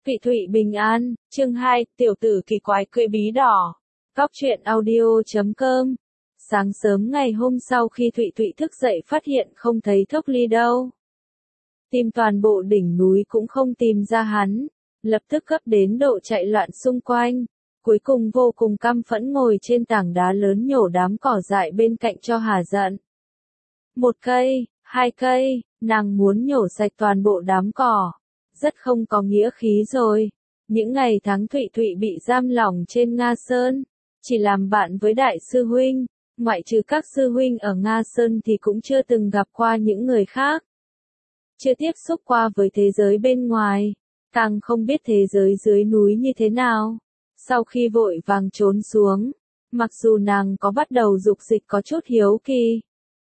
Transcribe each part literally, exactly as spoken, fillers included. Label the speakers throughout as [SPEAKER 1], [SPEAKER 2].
[SPEAKER 1] Vị Thụy bình an, chương hai, tiểu tử kỳ quái cưỡi bí đỏ. Góc truyện audio chấm com. Sáng sớm ngày hôm sau khi Thụy Thụy thức dậy phát hiện không thấy Thốc Ly đâu. Tìm toàn bộ đỉnh núi cũng không tìm ra hắn, lập tức gấp đến độ chạy loạn xung quanh. Cuối cùng vô cùng căm phẫn ngồi trên tảng đá lớn nhổ đám cỏ dại bên cạnh cho hả giận. Một cây, hai cây, nàng muốn nhổ sạch toàn bộ đám cỏ. Rất không có nghĩa khí rồi. Những ngày tháng Thụy Thụy bị giam lỏng trên Nga Sơn, chỉ làm bạn với đại sư huynh, ngoại trừ các sư huynh ở Nga Sơn thì cũng chưa từng gặp qua những người khác. Chưa tiếp xúc qua với thế giới bên ngoài, càng không biết thế giới dưới núi như thế nào. Sau khi vội vàng trốn xuống, mặc dù nàng có bắt đầu dục dịch có chút hiếu kỳ,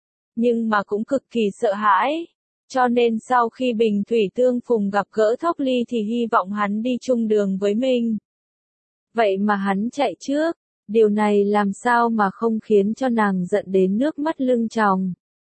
[SPEAKER 1] nhưng mà cũng cực kỳ sợ hãi. Cho nên sau khi Bình Thủy Tương Phùng gặp gỡ Thốc Ly thì hy vọng hắn đi chung đường với mình. Vậy mà hắn chạy trước, điều này làm sao mà không khiến cho nàng giận đến nước mắt lưng tròng.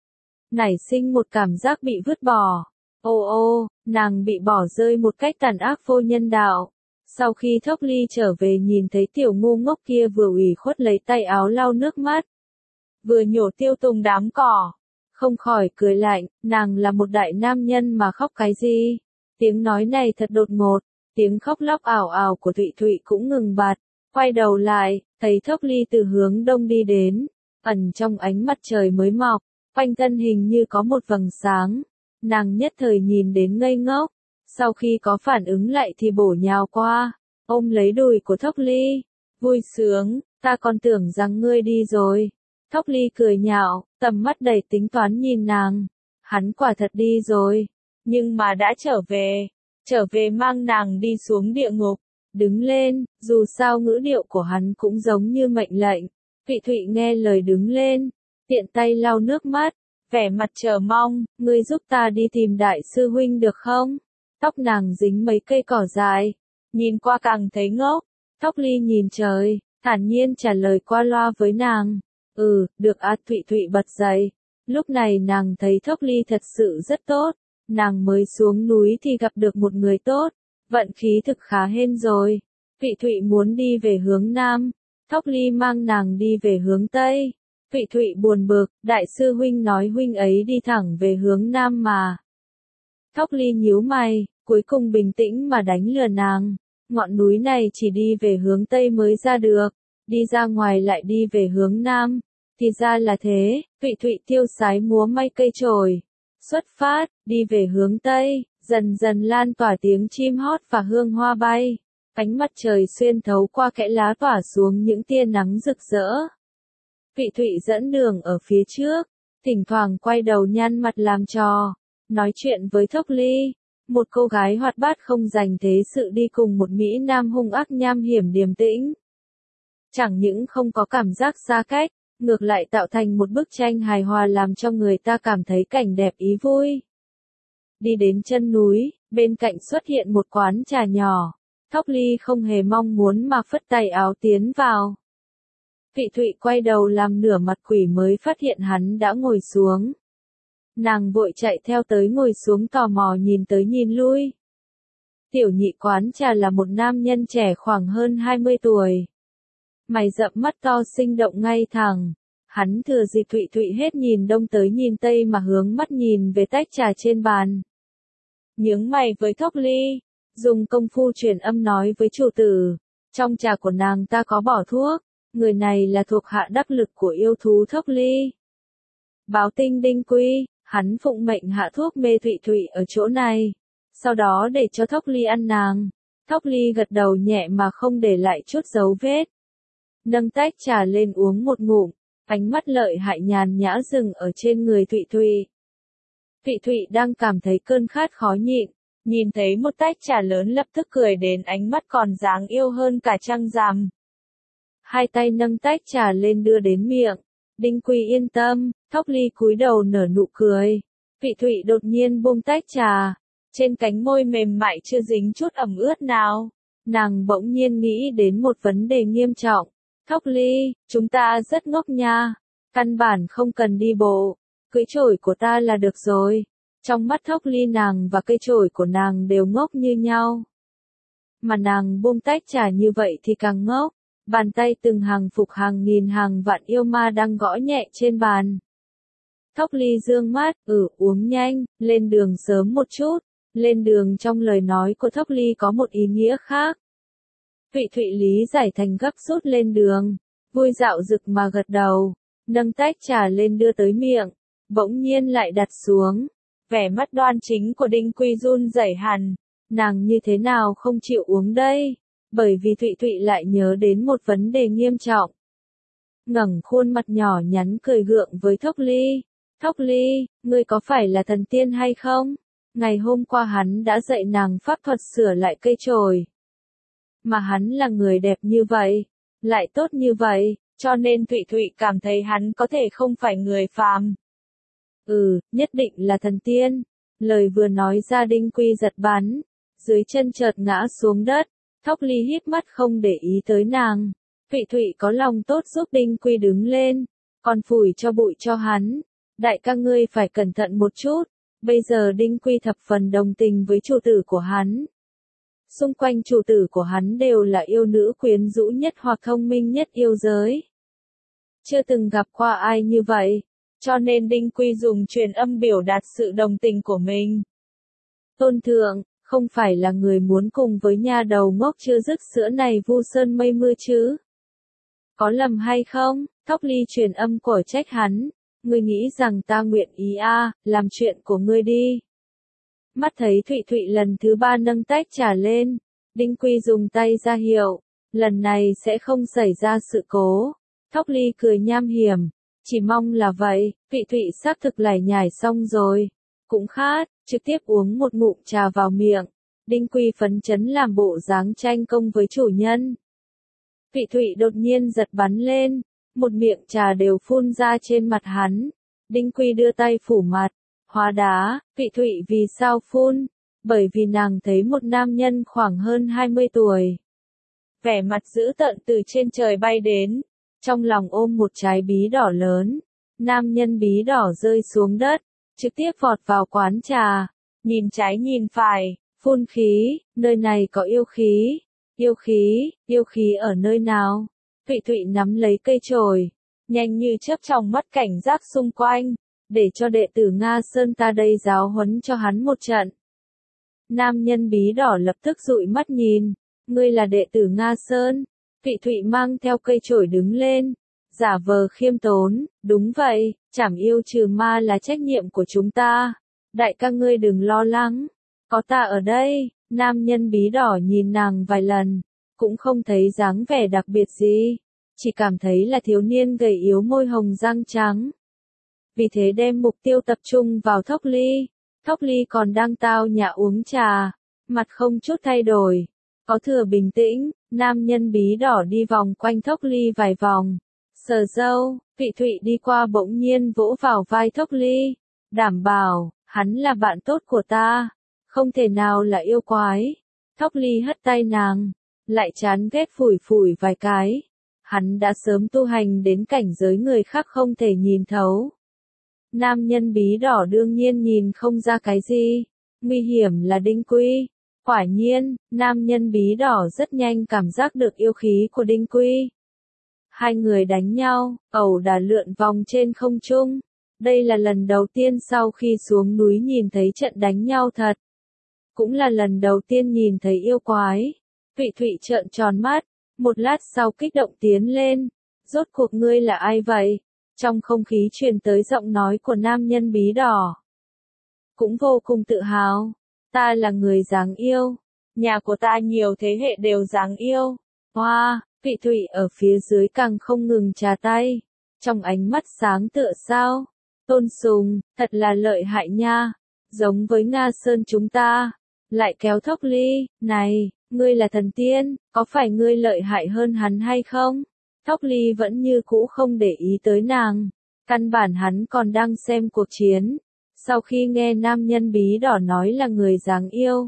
[SPEAKER 1] Nảy sinh một cảm giác bị vứt bỏ. Ô ô, nàng bị bỏ rơi một cách tàn ác vô nhân đạo. Sau khi Thốc Ly trở về nhìn thấy tiểu ngu ngốc kia vừa ủy khuất lấy tay áo lau nước mắt, vừa nhổ tiêu tùng đám cỏ. Không khỏi cười lạnh, nàng là một đại nam nhân mà khóc cái gì? Tiếng nói này thật đột ngột, tiếng khóc lóc ảo ảo của Thụy Thụy cũng ngừng bặt, quay đầu lại, thấy Thốc Ly từ hướng đông đi đến, ẩn trong ánh mặt trời mới mọc, quanh thân hình như có một vầng sáng, nàng nhất thời nhìn đến ngây ngốc, sau khi có phản ứng lại thì bổ nhào qua, ôm lấy đùi của Thốc Ly, vui sướng, ta còn tưởng rằng ngươi đi rồi. Thốc Ly cười nhạo, tầm mắt đầy tính toán nhìn nàng. Hắn quả thật đi rồi, nhưng mà đã trở về, trở về mang nàng đi xuống địa ngục. Đứng lên, dù sao ngữ điệu của hắn cũng giống như mệnh lệnh. Vị Thụy nghe lời đứng lên, tiện tay lau nước mắt, vẻ mặt chờ mong, ngươi giúp ta đi tìm đại sư huynh được không? Tóc nàng dính mấy cây cỏ dài, nhìn qua càng thấy ngốc. Thốc Ly nhìn trời, thản nhiên trả lời qua loa với nàng. Ừ, được á. Thụy Thụy bật dậy. Lúc này nàng thấy Thốc Ly thật sự rất tốt. Nàng mới xuống núi thì gặp được một người tốt. Vận khí thực khá hên rồi. Thụy Thụy muốn đi về hướng Nam. Thốc Ly mang nàng đi về hướng Tây. Thụy Thụy buồn bực, đại sư huynh nói huynh ấy đi thẳng về hướng Nam mà. Thốc Ly nhíu mày, cuối cùng bình tĩnh mà đánh lừa nàng. Ngọn núi này chỉ đi về hướng Tây mới ra được. Đi ra ngoài lại đi về hướng Nam, thì ra là thế. Thụy Thụy tiêu sái múa may cây chổi, xuất phát, đi về hướng Tây, dần dần lan tỏa tiếng chim hót và hương hoa bay. Ánh mặt trời xuyên thấu qua kẽ lá tỏa xuống những tia nắng rực rỡ. Thụy Thụy dẫn đường ở phía trước, thỉnh thoảng quay đầu nhăn mặt làm trò, nói chuyện với Thốc Ly, một cô gái hoạt bát không dành thế sự đi cùng một mỹ nam hung ác nham hiểm điềm tĩnh. Chẳng những không có cảm giác xa cách, ngược lại tạo thành một bức tranh hài hòa làm cho người ta cảm thấy cảnh đẹp ý vui. Đi đến chân núi, bên cạnh xuất hiện một quán trà nhỏ. Thốc Ly không hề mong muốn mà phất tay áo tiến vào. Thụy Thụy quay đầu làm nửa mặt quỷ mới phát hiện hắn đã ngồi xuống. Nàng vội chạy theo tới ngồi xuống tò mò nhìn tới nhìn lui. Tiểu nhị quán trà là một nam nhân trẻ khoảng hơn hai mươi tuổi. Mày rậm mắt to sinh động ngay thẳng. Hắn thừa dịp Thụy Thụy hết nhìn đông tới nhìn tây mà hướng mắt nhìn về tách trà trên bàn. Nhướng mày với Thốc Ly, dùng công phu truyền âm nói với chủ tử. Trong trà của nàng ta có bỏ thuốc, người này là thuộc hạ đắc lực của yêu thú Thốc Ly. Báo Tinh Đinh Quy, hắn phụng mệnh hạ thuốc mê Thụy Thụy ở chỗ này. Sau đó để cho Thốc Ly ăn nàng. Thốc Ly gật đầu nhẹ mà không để lại chút dấu vết. Nâng tách trà lên uống một ngụm, ánh mắt lợi hại nhàn nhã dừng ở trên người Thụy Thụy. Thụy Thụy đang cảm thấy cơn khát khó nhịn, nhìn thấy một tách trà lớn lập tức cười đến ánh mắt còn dáng yêu hơn cả trăng rằm. Hai tay nâng tách trà lên đưa đến miệng. Đinh Quy yên tâm. Thốc Ly cúi đầu nở nụ cười. Thụy Thụy đột nhiên buông tách trà, trên cánh môi mềm mại chưa dính chút ẩm ướt nào. Nàng bỗng nhiên nghĩ đến một vấn đề nghiêm trọng. Thốc Ly, chúng ta rất ngốc nha, căn bản không cần đi bộ, cưỡi chổi của ta là được rồi. Trong mắt Thốc Ly nàng và cây chổi của nàng đều ngốc như nhau. mà nàng buông tách trà như vậy thì càng ngốc. Bàn tay từng hàng phục hàng nghìn hàng vạn yêu ma đang gõ nhẹ trên bàn. Thốc Ly dương mắt, ừ, uống nhanh, lên đường sớm một chút. Lên đường trong lời nói của Thốc Ly có một ý nghĩa khác. Thụy Thụy lý giải thành gấp rút lên đường, vui dạo rực mà gật đầu, nâng tách trà lên đưa tới miệng, bỗng nhiên lại đặt xuống. Vẻ mắt đoan chính của Đinh Quy run rẩy hẳn, nàng như thế nào không chịu uống đây, bởi vì Thụy Thụy lại nhớ đến một vấn đề nghiêm trọng. Ngẩng khuôn mặt nhỏ nhắn cười gượng với Thốc Ly, Thốc Ly, ngươi có phải là thần tiên hay không? Ngày hôm qua hắn đã dạy nàng pháp thuật sửa lại cây chổi. Mà hắn là người đẹp như vậy, lại tốt như vậy, cho nên Thụy Thụy cảm thấy hắn có thể không phải người phàm. Ừ, nhất định là thần tiên. Lời vừa nói ra Đinh Quy giật bắn, dưới chân chợt ngã xuống đất. Thốc Ly híp mắt không để ý tới nàng. Thụy Thụy có lòng tốt giúp Đinh Quy đứng lên, còn phủi cho bụi cho hắn. Đại ca ngươi phải cẩn thận một chút. Bây giờ Đinh Quy thập phần đồng tình với chủ tử của hắn. Xung quanh chủ tử của hắn đều là yêu nữ quyến rũ nhất hoặc thông minh nhất yêu giới. Chưa từng gặp qua ai như vậy, cho nên Đinh Quy dùng truyền âm biểu đạt sự đồng tình của mình. Tôn thượng, không phải là người muốn cùng với nha đầu ngốc chưa dứt sữa này vu sơn mây mưa chứ? Có lầm hay không? Thốc Ly truyền âm của trách hắn. Ngươi nghĩ rằng ta nguyện ý a, à, làm chuyện của ngươi đi. Mắt thấy Thụy Thụy lần thứ ba nâng tách trà lên, Đinh Quy dùng tay ra hiệu, lần này sẽ không xảy ra sự cố. Thốc Ly cười nham hiểm, chỉ mong là vậy. Thụy Thụy xác thực lải nhải xong rồi, cũng khát, trực tiếp uống một ngụm trà vào miệng. Đinh Quy phấn chấn làm bộ dáng tranh công với chủ nhân. Thụy Thụy đột nhiên giật bắn lên, một miệng trà đều phun ra trên mặt hắn. Đinh Quy đưa tay phủ mặt, hóa đá. Thụy Thụy vì sao phun? Bởi vì nàng thấy một nam nhân khoảng hơn hai mươi tuổi. Vẻ mặt dữ tợn từ trên trời bay đến, trong lòng ôm một trái bí đỏ lớn. Nam nhân bí đỏ rơi xuống đất, trực tiếp vọt vào quán trà, nhìn trái nhìn phải, phun khí, nơi này có yêu khí. Yêu khí, yêu khí ở nơi nào? Thụy Thụy nắm lấy cây chổi, nhanh như chớp trong mắt cảnh giác xung quanh, để cho đệ tử Nga Sơn ta đây giáo huấn cho hắn một trận. Nam nhân bí đỏ lập tức dụi mắt nhìn, ngươi là đệ tử Nga Sơn? Thụy Thụy mang theo cây chổi đứng lên, giả vờ khiêm tốn, đúng vậy, trảm yêu trừ ma là trách nhiệm của chúng ta. Đại ca ngươi đừng lo lắng, có ta ở đây. Nam nhân bí đỏ nhìn nàng vài lần, cũng không thấy dáng vẻ đặc biệt gì, chỉ cảm thấy là thiếu niên gầy yếu môi hồng răng trắng. Vì thế đem mục tiêu tập trung vào Thốc Ly. Thốc Ly còn đang tao nhã uống trà, mặt không chút thay đổi, có thừa bình tĩnh. Nam nhân bí đỏ đi vòng quanh Thốc Ly vài vòng, sờ râu. Thụy Thụy đi qua bỗng nhiên vỗ vào vai Thốc Ly, đảm bảo, hắn là bạn tốt của ta, không thể nào là yêu quái. Thốc Ly hất tay nàng, lại chán ghét phủi phủi vài cái. Hắn đã sớm tu hành đến cảnh giới người khác không thể nhìn thấu. Nam nhân bí đỏ đương nhiên nhìn không ra cái gì. Nguy hiểm là Đinh Quy. Quả nhiên, nam nhân bí đỏ rất nhanh cảm giác được yêu khí của Đinh Quy. Hai người đánh nhau, ẩu đả lượn vòng trên không trung. Đây là lần đầu tiên sau khi xuống núi nhìn thấy trận đánh nhau thật. Cũng là lần đầu tiên nhìn thấy yêu quái. Thụy Thụy trợn tròn mắt, một lát sau kích động tiến lên. Rốt cuộc ngươi là ai vậy? Trong không khí truyền tới giọng nói của nam nhân bí đỏ. Cũng vô cùng tự hào. Ta là người dáng yêu. Nhà của ta nhiều thế hệ đều dáng yêu. Hoa, wow, Thụy Thụy ở phía dưới càng không ngừng trà tay. Trong ánh mắt sáng tựa sao. Tôn sùng, thật là lợi hại nha. Giống với Nga Sơn chúng ta. Lại kéo Thốc Ly, này, ngươi là thần tiên, có phải ngươi lợi hại hơn hắn hay không? Thốc Ly vẫn như cũ không để ý tới nàng, căn bản hắn còn đang xem cuộc chiến. Sau khi nghe nam nhân bí đỏ nói là người dáng yêu,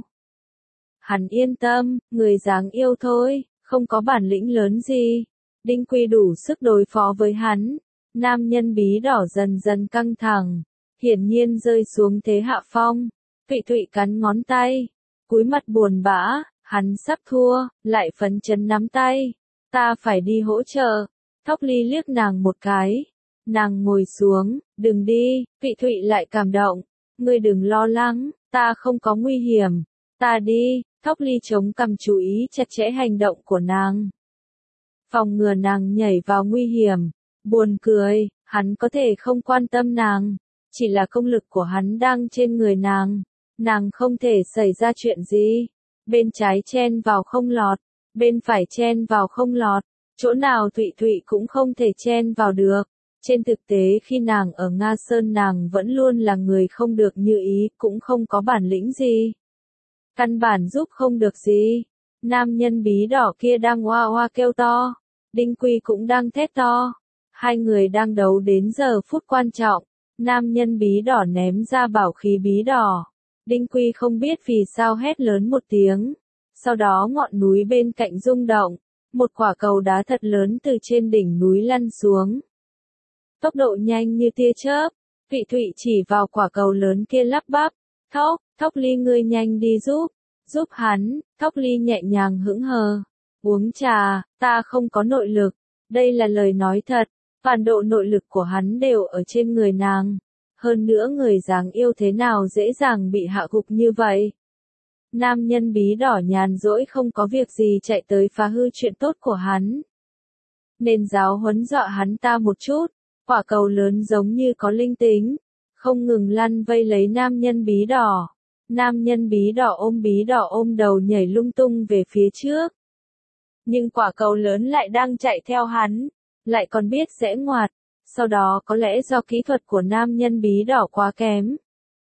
[SPEAKER 1] hắn yên tâm, người dáng yêu thôi, không có bản lĩnh lớn gì. Đinh Quy đủ sức đối phó với hắn. Nam nhân bí đỏ dần dần căng thẳng, hiển nhiên rơi xuống thế hạ phong. Thụy Thụy cắn ngón tay, cúi mặt buồn bã, Hắn sắp thua, lại phấn chấn nắm tay. Ta phải đi hỗ trợ. Thóc Ly liếc nàng một cái. Nàng ngồi xuống, đừng đi, Vị Thụy lại cảm động. Ngươi đừng lo lắng, ta không có nguy hiểm. Ta đi, Thóc Ly chống cằm chú ý chặt chẽ hành động của nàng. Phòng ngừa nàng nhảy vào nguy hiểm. Buồn cười, hắn có thể không quan tâm nàng. Chỉ là công lực của hắn đang trên người nàng. Nàng không thể xảy ra chuyện gì. Bên trái chen vào không lọt. Bên phải chen vào không lọt. Chỗ nào Thụy Thụy cũng không thể chen vào được. Trên thực tế khi nàng ở Nga Sơn nàng vẫn luôn là người không được như ý, cũng không có bản lĩnh gì. Căn bản giúp không được gì. Nam nhân bí đỏ kia đang oa oa kêu to. Đinh Quy cũng đang thét to. Hai người đang đấu đến giờ phút quan trọng. Nam nhân bí đỏ ném ra bảo khí bí đỏ. Đinh Quy không biết vì sao hét lớn một tiếng. Sau đó ngọn núi bên cạnh rung động. Một quả cầu đá thật lớn từ trên đỉnh núi lăn xuống. Tốc độ nhanh như tia chớp. Vị Thụy chỉ vào quả cầu lớn kia lắp bắp. Thóc, Thóc Ly ngươi nhanh đi giúp. Giúp hắn. Thóc Ly nhẹ nhàng hững hờ. Uống trà, ta không có nội lực. Đây là lời nói thật. Toàn độ nội lực của hắn đều ở trên người nàng. Hơn nữa người dáng yêu thế nào dễ dàng bị hạ gục như vậy. Nam nhân bí đỏ nhàn rỗi không có việc gì chạy tới phá hư chuyện tốt của hắn. Nên giáo huấn dọa hắn ta một chút. Quả cầu lớn giống như có linh tính. Không ngừng lăn vây lấy nam nhân bí đỏ. Nam nhân bí đỏ ôm bí đỏ ôm đầu nhảy lung tung về phía trước. Nhưng quả cầu lớn lại đang chạy theo hắn. Lại còn biết sẽ ngoặt. Sau đó có lẽ do kỹ thuật của nam nhân bí đỏ quá kém.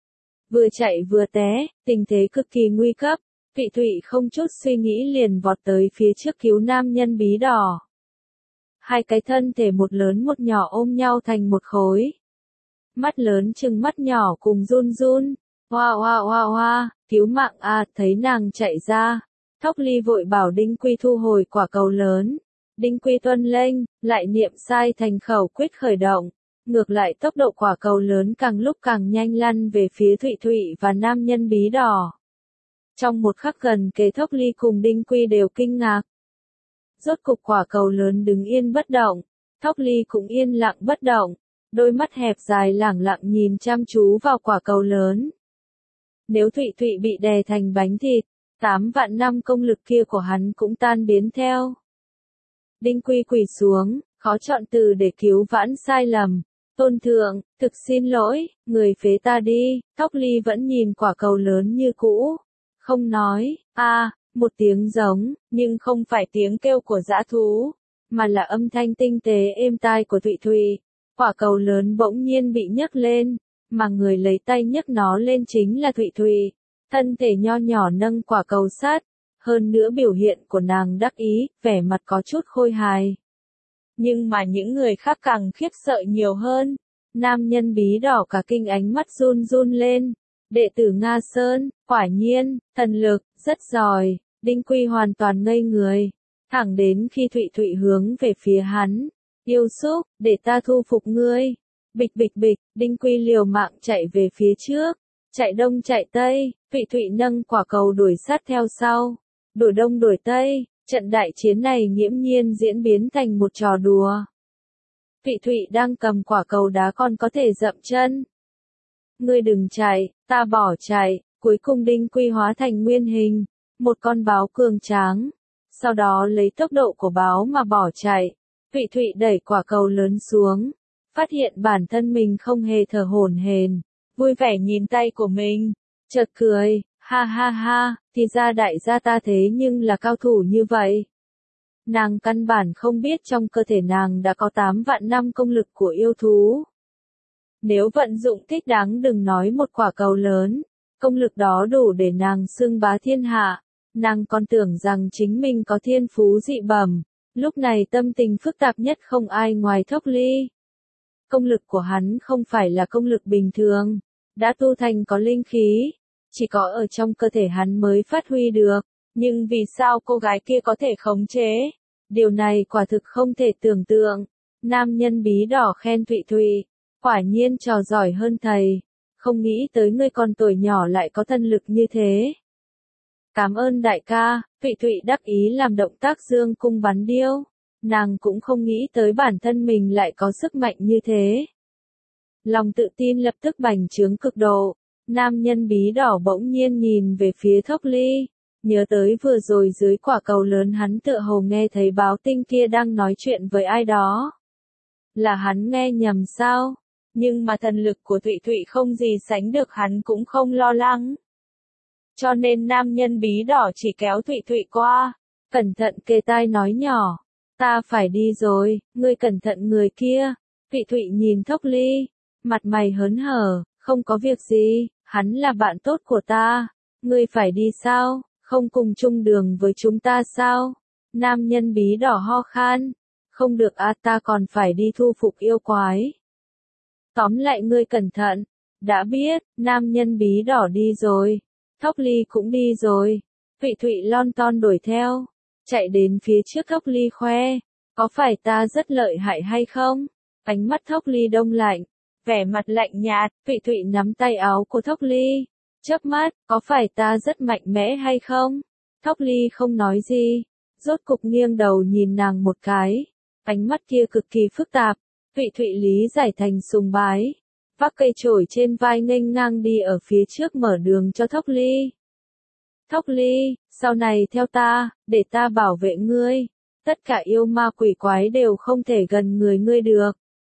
[SPEAKER 1] Vừa chạy vừa té, tình thế cực kỳ nguy cấp. Vị Thụy không chút suy nghĩ liền vọt tới phía trước cứu nam nhân bí đỏ. Hai cái thân thể một lớn một nhỏ ôm nhau thành một khối. Mắt lớn chừng mắt nhỏ cùng run run. Hoa hoa hoa hoa, cứu mạng a, thấy nàng chạy ra. Thóc Ly vội bảo Đinh Quy thu hồi quả cầu lớn. Đinh Quy tuân lệnh, lại niệm sai thành khẩu quyết khởi động. Ngược lại tốc độ quả cầu lớn càng lúc càng nhanh lăn về phía Thụy Thụy và nam nhân bí đỏ. Trong một khắc gần kề Thóc Ly cùng Đinh Quy đều kinh ngạc. Rốt cục quả cầu lớn đứng yên bất động. Thóc Ly cũng yên lặng bất động. Đôi mắt hẹp dài lẳng lặng nhìn chăm chú vào quả cầu lớn. Nếu Thụy Thụy bị đè thành bánh thịt, tám vạn năm công lực kia của hắn cũng tan biến theo. Đinh Quy quỳ xuống, khó chọn từ để cứu vãn sai lầm. Tôn thượng, thực xin lỗi, người phế ta đi. Thóc Ly vẫn nhìn quả cầu lớn như cũ. Không nói, a à, một tiếng giống, nhưng không phải tiếng kêu của dã thú, mà là âm thanh tinh tế êm tai của Thụy Thụy. Quả cầu lớn bỗng nhiên bị nhấc lên, mà người lấy tay nhấc nó lên chính là Thụy Thụy. Thân thể nho nhỏ nâng quả cầu sát, hơn nữa biểu hiện của nàng đắc ý, vẻ mặt có chút khôi hài. Nhưng mà những người khác càng khiếp sợ nhiều hơn. Nam nhân bí đỏ cả kinh ánh mắt run run lên. Đệ tử Nga Sơn, quả nhiên, thần lực, rất giỏi. Đinh Quy hoàn toàn ngây người. Thẳng đến khi Thụy Thụy hướng về phía hắn. Yêu xúc, để ta thu phục ngươi. Bịch bịch bịch, Đinh Quy liều mạng chạy về phía trước. Chạy đông chạy tây, Thụy Thụy nâng quả cầu đuổi sát theo sau. Đuổi đông đuổi tây, trận đại chiến này nghiễm nhiên diễn biến thành một trò đùa. Thụy Thụy đang cầm quả cầu đá còn có thể dậm chân. Ngươi đừng chạy, ta bỏ chạy, cuối cùng Đinh Quy hóa thành nguyên hình, một con báo cường tráng. Sau đó lấy tốc độ của báo mà bỏ chạy. Thụy Thụy đẩy quả cầu lớn xuống, phát hiện bản thân mình không hề thở hổn hển, vui vẻ nhìn tay của mình, chợt cười, ha ha ha, thì ra đại gia ta thế nhưng là cao thủ như vậy. Nàng căn bản không biết trong cơ thể nàng đã có tám vạn năm công lực của yêu thú. Nếu vận dụng thích đáng đừng nói một quả cầu lớn, công lực đó đủ để nàng xưng bá thiên hạ. Nàng còn tưởng rằng chính mình có thiên phú dị bẩm, lúc này tâm tình phức tạp nhất không ai ngoài Thóc Ly. Công lực của hắn không phải là công lực bình thường, đã tu thành có linh khí, chỉ có ở trong cơ thể hắn mới phát huy được, nhưng vì sao cô gái kia có thể khống chế? Điều này quả thực không thể tưởng tượng. Nam nhân bí đỏ khen Thụy Thụy, quả nhiên trò giỏi hơn thầy, không nghĩ tới ngươi còn tuổi nhỏ lại có thân lực như thế. Cảm ơn đại ca, Thụy Thụy đắc ý làm động tác dương cung bắn điêu. Nàng cũng không nghĩ tới bản thân mình lại có sức mạnh như thế. Lòng tự tin lập tức bành trướng cực độ. Nam nhân bí đỏ bỗng nhiên nhìn về phía Thốc Ly. Nhớ tới vừa rồi dưới quả cầu lớn hắn tựa hồ nghe thấy báo tinh kia đang nói chuyện với ai đó. Là hắn nghe nhầm sao? Nhưng mà thần lực của Thụy Thụy không gì sánh được, hắn cũng không lo lắng. Cho nên nam nhân bí đỏ chỉ kéo Thụy Thụy qua, cẩn thận kề tai nói nhỏ. Ta phải đi rồi, ngươi cẩn thận người kia. Thụy Thụy nhìn Thốc Ly, mặt mày hớn hở, không có việc gì, hắn là bạn tốt của ta. Ngươi phải đi sao, không cùng chung đường với chúng ta sao? Nam nhân bí đỏ ho khan. Không được à, ta còn phải đi thu phục yêu quái. Tóm lại ngươi cẩn thận. Đã biết, nam nhân bí đỏ đi rồi. Thốc Ly cũng đi rồi. Thụy Thụy lon ton đuổi theo. Chạy đến phía trước Thốc Ly khoe. Có phải ta rất lợi hại hay không? Ánh mắt Thốc Ly đông lạnh. Vẻ mặt lạnh nhạt, Thụy Thụy nắm tay áo của Thốc Ly. Chớp mắt, có phải ta rất mạnh mẽ hay không? Thốc Ly không nói gì. Rốt cục nghiêng đầu nhìn nàng một cái. Ánh mắt kia cực kỳ phức tạp. Thụy Thụy lý giải thành sùng bái. Vác cây chổi trên vai nghênh ngang đi ở phía trước mở đường cho Thốc Ly. Thốc Ly, sau này theo ta, để ta bảo vệ ngươi. Tất cả yêu ma quỷ quái đều không thể gần người ngươi được.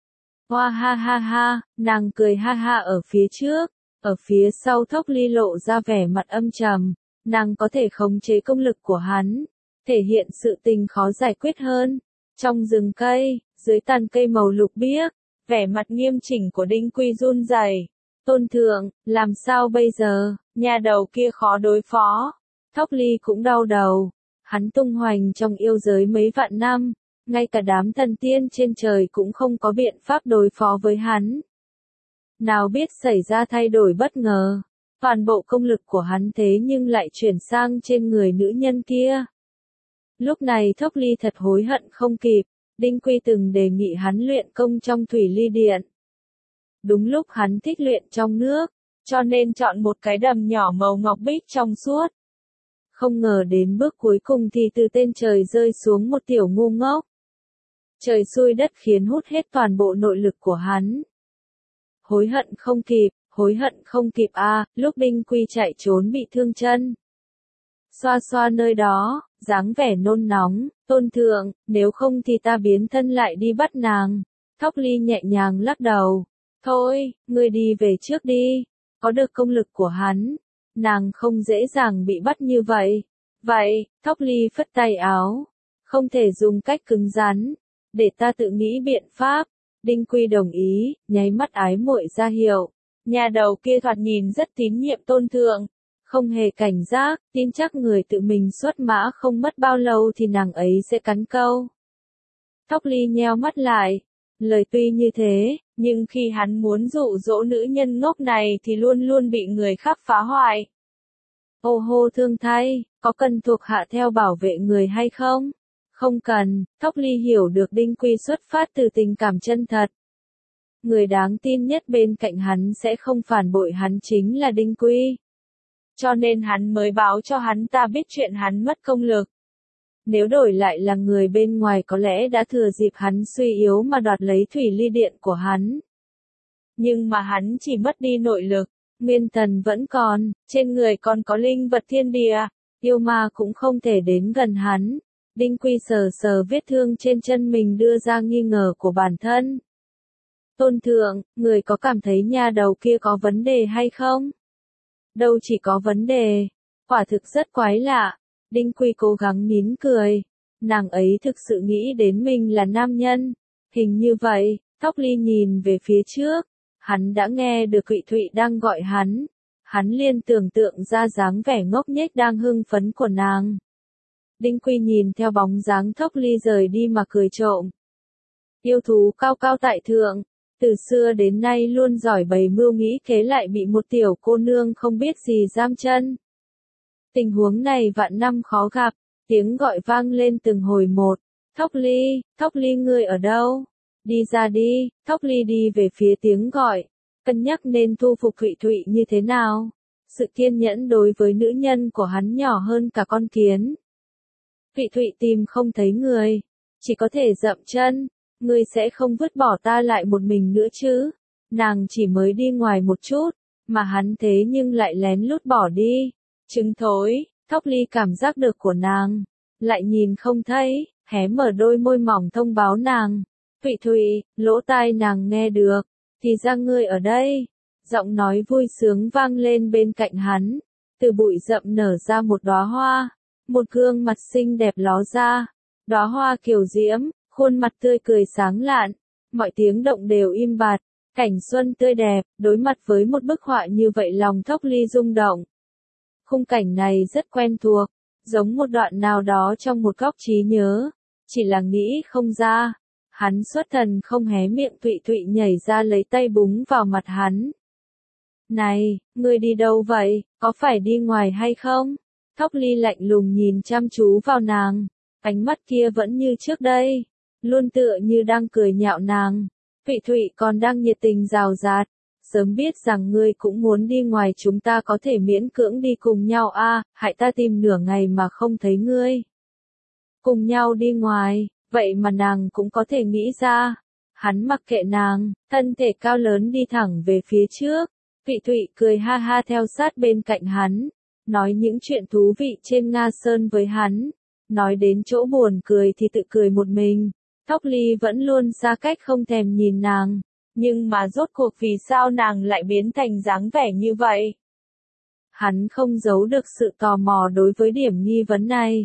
[SPEAKER 1] Hoa ha ha ha, nàng cười ha ha ở phía trước. Ở phía sau Thốc Ly lộ ra vẻ mặt âm trầm. Nàng có thể khống chế công lực của hắn. Thể hiện sự tình khó giải quyết hơn. Trong rừng cây, dưới tàn cây màu lục biếc, vẻ mặt nghiêm chỉnh của Đinh Quy run rẩy. Tôn thượng, làm sao bây giờ, nhà đầu kia khó đối phó. Thốc Ly cũng đau đầu. Hắn tung hoành trong yêu giới mấy vạn năm, ngay cả đám thần tiên trên trời cũng không có biện pháp đối phó với hắn. Nào biết xảy ra thay đổi bất ngờ, toàn bộ công lực của hắn thế nhưng lại chuyển sang trên người nữ nhân kia. Lúc này Thốc Ly thật hối hận không kịp. Đinh Quy từng đề nghị hắn luyện công trong thủy ly điện. Đúng lúc hắn thích luyện trong nước, cho nên chọn một cái đầm nhỏ màu ngọc bích trong suốt. Không ngờ đến bước cuối cùng thì từ tên trời rơi xuống một tiểu ngu ngốc. Trời xui đất khiến hút hết toàn bộ nội lực của hắn. Hối hận không kịp, hối hận không kịp a, à, lúc Đinh Quy chạy trốn bị thương chân. Xoa xoa nơi đó, dáng vẻ nôn nóng, tôn thượng, nếu không thì ta biến thân lại đi bắt nàng. Thốc Ly nhẹ nhàng lắc đầu. Thôi, ngươi đi về trước đi. Có được công lực của hắn, nàng không dễ dàng bị bắt như vậy. Vậy, Thốc Ly phất tay áo. Không thể dùng cách cứng rắn. Để ta tự nghĩ biện pháp. Đinh Quy đồng ý, nháy mắt ái muội ra hiệu. Nhà đầu kia thoạt nhìn rất tín nhiệm tôn thượng. Không hề cảnh giác, tin chắc người tự mình xuất mã không mất bao lâu thì nàng ấy sẽ cắn câu. Thốc Ly nheo mắt lại. Lời tuy như thế, nhưng khi hắn muốn dụ dỗ nữ nhân ngốc này thì luôn luôn bị người khác phá hoại. Ô hô thương thay, có cần thuộc hạ theo bảo vệ người hay không? Không cần, Thốc Ly hiểu được Đinh Quy xuất phát từ tình cảm chân thật. Người đáng tin nhất bên cạnh hắn sẽ không phản bội hắn chính là Đinh Quy. Cho nên hắn mới báo cho hắn ta biết chuyện hắn mất công lực. Nếu đổi lại là người bên ngoài có lẽ đã thừa dịp hắn suy yếu mà đoạt lấy thủy ly điện của hắn. Nhưng mà hắn chỉ mất đi nội lực, nguyên thần vẫn còn, trên người còn có linh vật thiên địa, yêu ma cũng không thể đến gần hắn. Đinh Quy sờ sờ vết thương trên chân mình đưa ra nghi ngờ của bản thân. Tôn thượng, người có cảm thấy nha đầu kia có vấn đề hay không? Đâu chỉ có vấn đề, quả thực rất quái lạ. Đinh Quy cố gắng nín cười. Nàng ấy thực sự nghĩ đến mình là nam nhân. Hình như vậy, Thốc Ly nhìn về phía trước. Hắn đã nghe được Thụy Thụy đang gọi hắn. Hắn liền tưởng tượng ra dáng vẻ ngốc nghếch đang hưng phấn của nàng. Đinh Quy nhìn theo bóng dáng Thốc Ly rời đi mà cười trộm. Yêu thú cao cao tại thượng, từ xưa đến nay luôn giỏi bày mưu nghĩ kế lại bị một tiểu cô nương không biết gì giam chân. Tình huống này vạn năm khó gặp, tiếng gọi vang lên từng hồi một. Thốc Ly, Thốc Ly ngươi ở đâu? Đi ra đi, Thốc Ly đi về phía tiếng gọi. Cân nhắc nên thu phục Thụy Thụy như thế nào? sự kiên nhẫn đối với nữ nhân của hắn nhỏ hơn cả con kiến. Vị Thụy tìm không thấy người, chỉ có thể dậm chân, ngươi sẽ không vứt bỏ ta lại một mình nữa chứ? Nàng chỉ mới đi ngoài một chút, mà hắn thế nhưng lại lén lút bỏ đi. Trứng thối, Thóc Ly cảm giác được của nàng, lại nhìn không thấy, hé mở đôi môi mỏng thông báo nàng. Thụy Thụy, lỗ tai nàng nghe được, thì ra ngươi ở đây. Giọng nói vui sướng vang lên bên cạnh hắn, từ bụi rậm nở ra một đóa hoa, một gương mặt xinh đẹp ló ra, đóa hoa kiều diễm, khuôn mặt tươi cười sáng lạn, mọi tiếng động đều im bặt, cảnh xuân tươi đẹp, đối mặt với một bức họa như vậy lòng Thóc Ly rung động. Khung cảnh này rất quen thuộc, giống một đoạn nào đó trong một góc trí nhớ, chỉ là nghĩ không ra. Hắn xuất thần không hé miệng, Thụy Thụy nhảy ra lấy tay búng vào mặt hắn. Này, ngươi đi đâu vậy, có phải đi ngoài hay không? Thóc Ly lạnh lùng nhìn chăm chú vào nàng, ánh mắt kia vẫn như trước đây, luôn tựa như đang cười nhạo nàng. Thụy Thụy còn đang nhiệt tình rào rạt, sớm biết rằng ngươi cũng muốn đi ngoài chúng ta có thể miễn cưỡng đi cùng nhau a, à, hại ta tìm nửa ngày mà không thấy ngươi. Cùng nhau đi ngoài, vậy mà nàng cũng có thể nghĩ ra. Hắn mặc kệ nàng, thân thể cao lớn đi thẳng về phía trước. Vị Thụy cười ha ha theo sát bên cạnh hắn, nói những chuyện thú vị trên Nga Sơn với hắn. Nói đến chỗ buồn cười thì tự cười một mình. Thóc Ly vẫn luôn xa cách không thèm nhìn nàng, nhưng mà rốt cuộc vì sao nàng lại biến thành dáng vẻ như vậy? Hắn không giấu được sự tò mò đối với điểm nghi vấn này.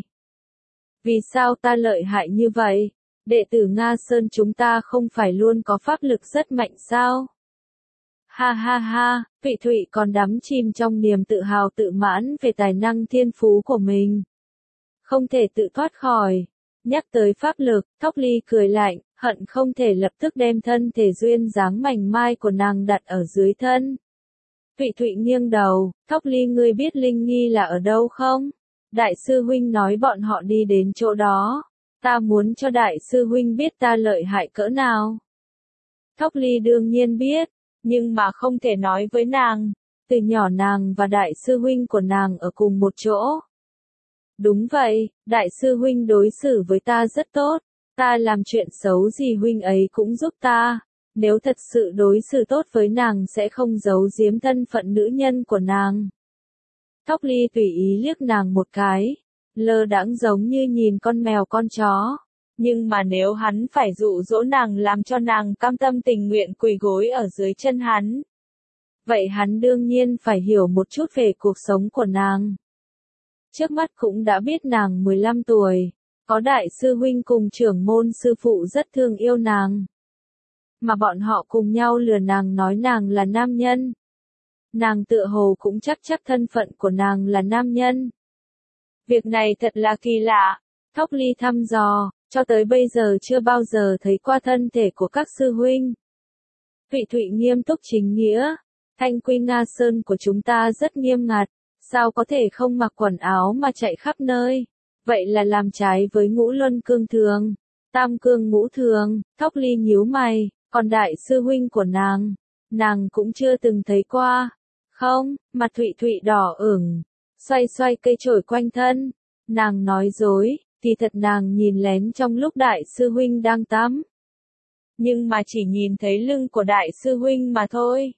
[SPEAKER 1] Vì sao ta lợi hại như vậy? Đệ tử Nga Sơn chúng ta không phải luôn có pháp lực rất mạnh sao? Ha ha ha, Vị Thụy còn đắm chìm trong niềm tự hào tự mãn về tài năng thiên phú của mình. Không thể tự thoát khỏi. Nhắc tới pháp lực, Thóc Ly cười lạnh, hận không thể lập tức đem thân thể duyên dáng mảnh mai của nàng đặt ở dưới thân. Vị Thụy nghiêng đầu, Thóc Ly ngươi biết Linh Nghi là ở đâu không? Đại sư huynh nói bọn họ đi đến chỗ đó. Ta muốn cho đại sư huynh biết ta lợi hại cỡ nào. Thóc Ly đương nhiên biết, nhưng mà không thể nói với nàng. Từ nhỏ nàng và đại sư huynh của nàng ở cùng một chỗ. Đúng vậy, đại sư huynh đối xử với ta rất tốt. Ta làm chuyện xấu gì huynh ấy cũng giúp ta. Nếu thật sự đối xử tốt với nàng sẽ không giấu giếm thân phận nữ nhân của nàng. Thóc Ly tùy ý liếc nàng một cái, lơ đãng giống như nhìn con mèo con chó. Nhưng mà nếu hắn phải dụ dỗ nàng làm cho nàng cam tâm tình nguyện quỳ gối ở dưới chân hắn, vậy hắn đương nhiên phải hiểu một chút về cuộc sống của nàng. Trước mắt cũng đã biết nàng mười lăm tuổi, có đại sư huynh cùng trưởng môn sư phụ rất thương yêu nàng. Mà bọn họ cùng nhau lừa nàng nói nàng là nam nhân. Nàng tựa hồ cũng chắc chắc thân phận của nàng là nam nhân. Việc này thật là kỳ lạ. Thóc Ly thăm dò, cho tới bây giờ chưa bao giờ thấy qua thân thể của các sư huynh. Vị Thụy nghiêm túc chính nghĩa, thanh quy Nga Sơn của chúng ta rất nghiêm ngặt, sao có thể không mặc quần áo mà chạy khắp nơi, vậy là làm trái với ngũ luân cương thường, tam cương ngũ thường. Thóc Ly nhíu mày, còn đại sư huynh của nàng, nàng cũng chưa từng thấy qua. Không, mặt Thụy Thụy đỏ ửng, xoay xoay cây chổi quanh thân, nàng nói dối. Thì thật nàng nhìn lén trong lúc đại sư huynh đang tắm. Nhưng mà chỉ nhìn thấy lưng của đại sư huynh mà thôi.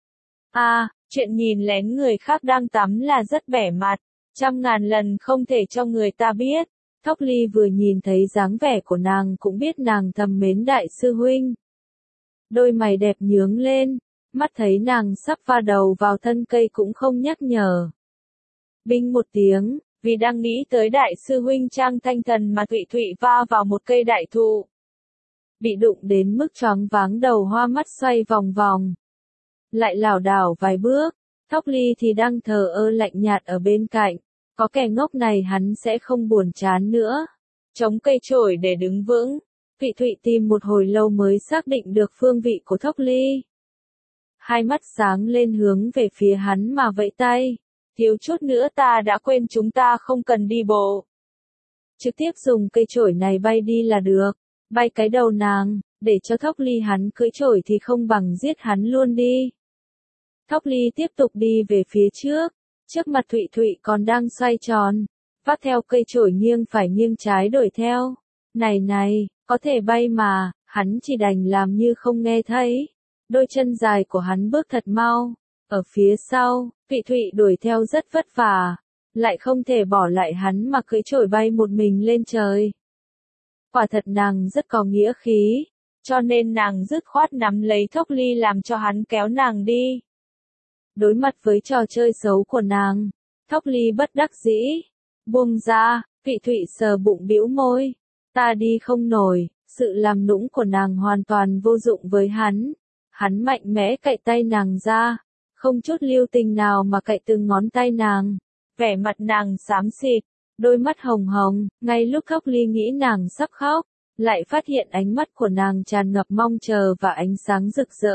[SPEAKER 1] À, chuyện nhìn lén người khác đang tắm là rất vẻ mặt, trăm ngàn lần không thể cho người ta biết. Thóc Ly vừa nhìn thấy dáng vẻ của nàng cũng biết nàng thầm mến đại sư huynh. Đôi mày đẹp nhướng lên, mắt thấy nàng sắp va đầu vào thân cây cũng không nhắc nhở. Binh một tiếng. Vì đang nghĩ tới đại sư huynh Trang Thanh Thần mà Thụy Thụy va vào một cây đại thụ. Bị đụng đến mức choáng váng đầu hoa mắt xoay vòng vòng. Lại lảo đảo vài bước, Thóc Ly thì đang thờ ơ lạnh nhạt ở bên cạnh. Có kẻ ngốc này hắn sẽ không buồn chán nữa. Chống cây chổi để đứng vững, Thụy Thụy tìm một hồi lâu mới xác định được phương vị của Thóc Ly. Hai mắt sáng lên hướng về phía hắn mà vẫy tay. Thiếu chút nữa ta đã quên chúng ta không cần đi bộ. Trực tiếp dùng cây chổi này bay đi là được, bay cái đầu nàng, để cho Thóc Ly hắn cưỡi chổi thì không bằng giết hắn luôn đi. Thóc Ly tiếp tục đi về phía trước, Trước mặt Thụy Thụy còn đang xoay tròn, vắt theo cây chổi nghiêng phải nghiêng trái đổi theo. Này này, có thể bay mà, hắn chỉ đành làm như không nghe thấy. Đôi chân dài của hắn bước thật mau. Ở phía sau, Thụy Thụy đuổi theo rất vất vả, lại không thể bỏ lại hắn mà cưỡi chổi bay một mình lên trời. Quả thật nàng rất có nghĩa khí, cho nên nàng dứt khoát nắm lấy Thốc Ly làm cho hắn kéo nàng đi. Đối mặt với trò chơi xấu của nàng, Thốc Ly bất đắc dĩ, buông ra. Thụy Thụy sờ bụng bĩu môi, ta đi không nổi. Sự làm nũng của nàng hoàn toàn vô dụng với hắn. Hắn mạnh mẽ cạy tay nàng ra, không chút lưu tình nào mà cạy từng ngón tay nàng. Vẻ mặt nàng xám xịt, đôi mắt hồng hồng. Ngay lúc Thốc Ly nghĩ nàng sắp khóc, lại phát hiện ánh mắt của nàng tràn ngập mong chờ và ánh sáng rực rỡ.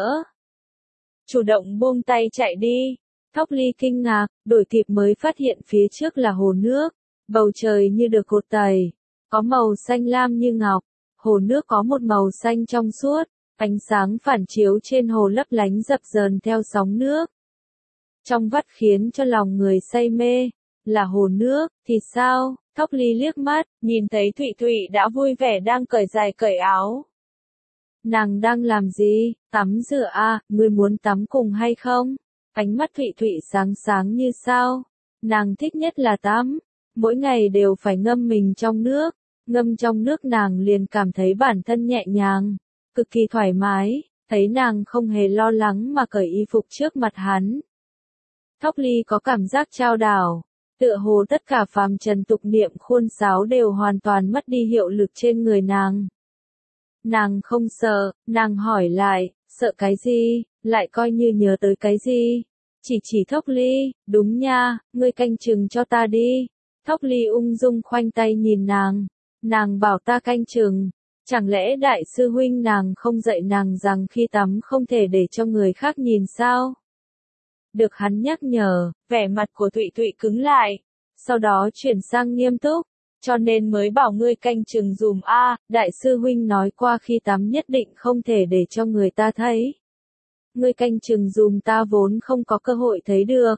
[SPEAKER 1] Chủ động buông tay chạy đi. Thốc Ly kinh ngạc, đổi kịp mới phát hiện phía trước là hồ nước. Bầu trời như được cột tẩy, có màu xanh lam như ngọc. Hồ nước có một màu xanh trong suốt, ánh sáng phản chiếu trên hồ lấp lánh dập dờn theo sóng nước. Trong vắt khiến cho lòng người say mê, là hồ nước, thì sao? Thốc Ly liếc mắt, nhìn thấy Thụy Thụy đã vui vẻ đang cởi giày cởi áo. Nàng đang làm gì? Tắm rửa à, ngươi muốn tắm cùng hay không? Ánh mắt Thụy Thụy sáng sáng như sao. Nàng thích nhất là tắm, mỗi ngày đều phải ngâm mình trong nước. Ngâm trong nước nàng liền cảm thấy bản thân nhẹ nhàng, cực kỳ thoải mái, thấy nàng không hề lo lắng mà cởi y phục trước mặt hắn. Thốc Ly có cảm giác trao đảo, tựa hồ tất cả phàm trần tục niệm khuôn sáo đều hoàn toàn mất đi hiệu lực trên người nàng. Nàng không sợ, nàng hỏi lại, sợ cái gì, lại coi như nhớ tới cái gì. Chỉ chỉ Thốc Ly, đúng nha, ngươi canh chừng cho ta đi. Thốc Ly ung dung khoanh tay nhìn nàng. Nàng bảo ta canh chừng, chẳng lẽ đại sư huynh nàng không dạy nàng rằng khi tắm không thể để cho người khác nhìn sao? Được hắn nhắc nhở, vẻ mặt của Thụy Thụy cứng lại, sau đó chuyển sang nghiêm túc, cho nên mới bảo ngươi canh chừng dùm a, đại sư huynh nói qua khi tắm nhất định không thể để cho người ta thấy. Ngươi canh chừng dùm ta vốn không có cơ hội thấy được.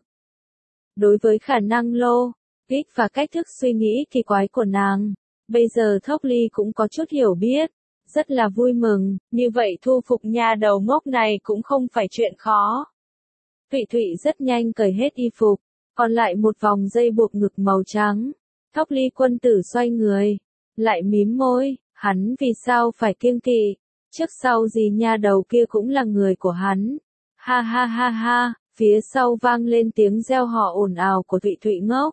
[SPEAKER 1] Đối với khả năng lô, kích và cách thức suy nghĩ kỳ quái của nàng, bây giờ Thốc Ly cũng có chút hiểu biết, rất là vui mừng, như vậy thu phục nha đầu ngốc này cũng không phải chuyện khó. Thụy Thụy rất nhanh cởi hết y phục, còn lại một vòng dây buộc ngực màu trắng. Thốc Ly quân tử xoay người, lại mím môi, hắn vì sao phải kiêng kỵ, trước sau gì nha đầu kia cũng là người của hắn. Ha ha ha ha, phía sau vang lên tiếng reo hò ồn ào của Thụy Thụy ngốc.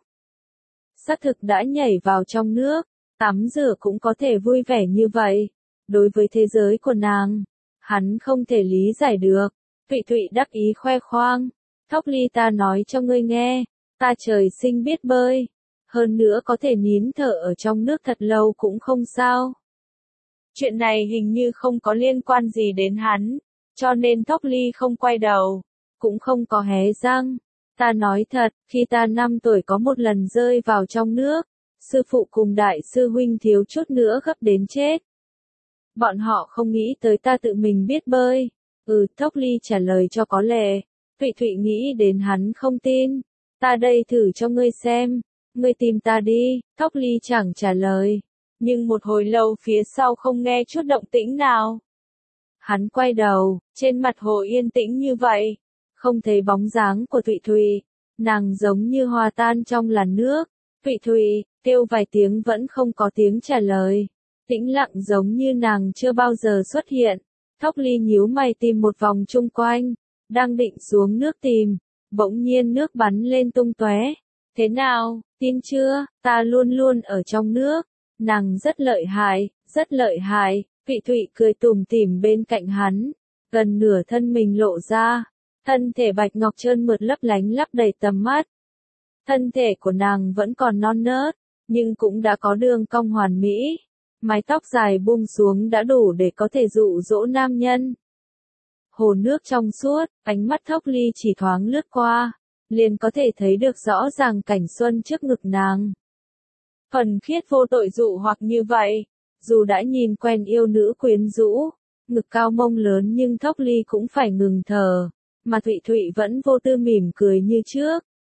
[SPEAKER 1] Xác thực đã nhảy vào trong nước, tắm rửa cũng có thể vui vẻ như vậy. Đối với thế giới của nàng, hắn không thể lý giải được. Thụy Thụy đắc ý khoe khoang, Thốc Ly ta nói cho ngươi nghe, ta trời sinh biết bơi, hơn nữa có thể nín thở ở trong nước thật lâu cũng không sao. Chuyện này hình như không có liên quan gì đến hắn, cho nên Thốc Ly không quay đầu, cũng không có hé răng. Ta nói thật, khi ta năm tuổi có một lần rơi vào trong nước, sư phụ cùng đại sư huynh thiếu chút nữa gấp đến chết. Bọn họ không nghĩ tới ta tự mình biết bơi. Ừ, Thốc Ly trả lời cho có lệ. Thụy Thụy nghĩ đến hắn không tin. Ta đây thử cho ngươi xem. Ngươi tìm ta đi. Thốc Ly chẳng trả lời. Nhưng một hồi lâu phía sau không nghe chút động tĩnh nào. Hắn quay đầu, trên mặt hồ yên tĩnh như vậy. Không thấy bóng dáng của Thụy Thụy. Nàng giống như hòa tan trong làn nước. Thụy Thụy, kêu vài tiếng vẫn không có tiếng trả lời. Tĩnh lặng giống như nàng chưa bao giờ xuất hiện. Thốc Ly nhíu mày tìm một vòng chung quanh, đang định xuống nước tìm, bỗng nhiên nước bắn lên tung tóe. Thế nào, tin chưa, ta luôn luôn ở trong nước. Nàng rất lợi hại, rất lợi hại. Thụy Thụy cười tủm tỉm bên cạnh hắn, gần nửa thân mình lộ ra, thân thể bạch ngọc trơn mượt lấp lánh lấp đầy tầm mắt. Thân thể của nàng vẫn còn non nớt, nhưng cũng đã có đường cong hoàn mỹ. Mái tóc dài buông xuống đã đủ để có thể dụ dỗ nam nhân. Hồ nước trong suốt, ánh mắt Thốc Ly chỉ thoáng lướt qua, liền có thể thấy được rõ ràng cảnh xuân trước ngực nàng. Thuần khiết vô tội dụ hoặc như vậy, dù đã nhìn quen yêu nữ quyến rũ, ngực cao mông lớn nhưng Thốc Ly cũng phải ngừng thở, mà Thụy Thụy vẫn vô tư mỉm cười như trước,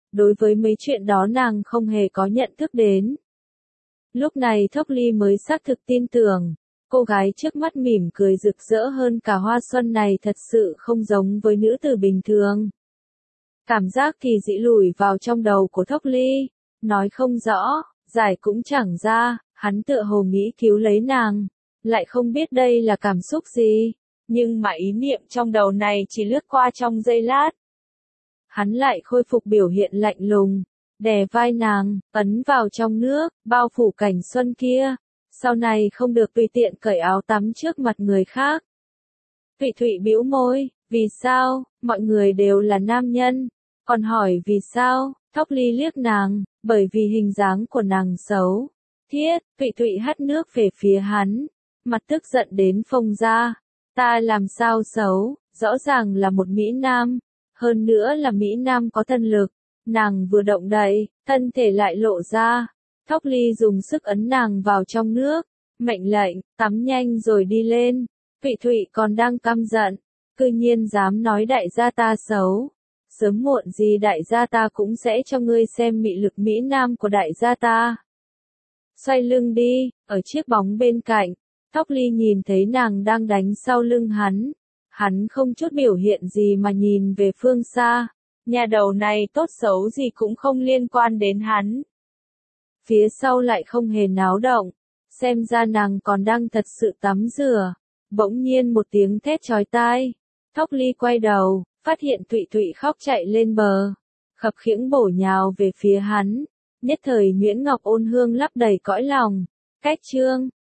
[SPEAKER 1] Đối với mấy chuyện đó nàng không hề có nhận thức đến. Lúc này Thốc Ly mới xác thực tin tưởng, cô gái trước mắt mỉm cười rực rỡ hơn cả hoa xuân này thật sự không giống với nữ tử bình thường. Cảm giác kỳ dị lùi vào trong đầu của Thốc Ly, nói không rõ, giải cũng chẳng ra, hắn tựa hồ nghĩ cứu lấy nàng, lại không biết đây là cảm xúc gì, nhưng mà ý niệm trong đầu này chỉ lướt qua trong giây lát. Hắn lại khôi phục biểu hiện lạnh lùng, đè vai nàng, ấn vào trong nước, bao phủ cảnh xuân kia, sau này không được tùy tiện cởi áo tắm trước mặt người khác. Thụy Thụy bĩu môi, vì sao, mọi người đều là nam nhân, còn hỏi vì sao, Thốc Ly liếc nàng, bởi vì hình dáng của nàng xấu. Thiết, Thụy Thụy hắt nước về phía hắn, mặt tức giận đến phồng ra, ta làm sao xấu, rõ ràng là một Mỹ Nam, hơn nữa là Mỹ Nam có thân lực, nàng vừa động đậy, thân thể lại lộ ra, Thốc Ly dùng sức ấn nàng vào trong nước, mệnh lệnh, tắm nhanh rồi đi lên, Thụy Thụy còn đang căm giận, cư nhiên dám nói đại gia ta xấu, sớm muộn gì đại gia ta cũng sẽ cho ngươi xem mị lực Mỹ Nam của đại gia ta. Xoay lưng đi, ở chiếc bóng bên cạnh, Thốc Ly nhìn thấy nàng đang đánh sau lưng hắn, hắn không chút biểu hiện gì mà nhìn về phương xa, nhà đầu này tốt xấu gì cũng không liên quan đến hắn. Phía sau lại không hề náo động, xem ra nàng còn đang thật sự tắm rửa, bỗng nhiên một tiếng thét chói tai, Thốc Ly quay đầu, phát hiện Thụy Thụy khóc chạy lên bờ, khập khiễng bổ nhào về phía hắn, nhất thời Nguyễn Ngọc Ôn Hương lấp đầy cõi lòng, cách chương.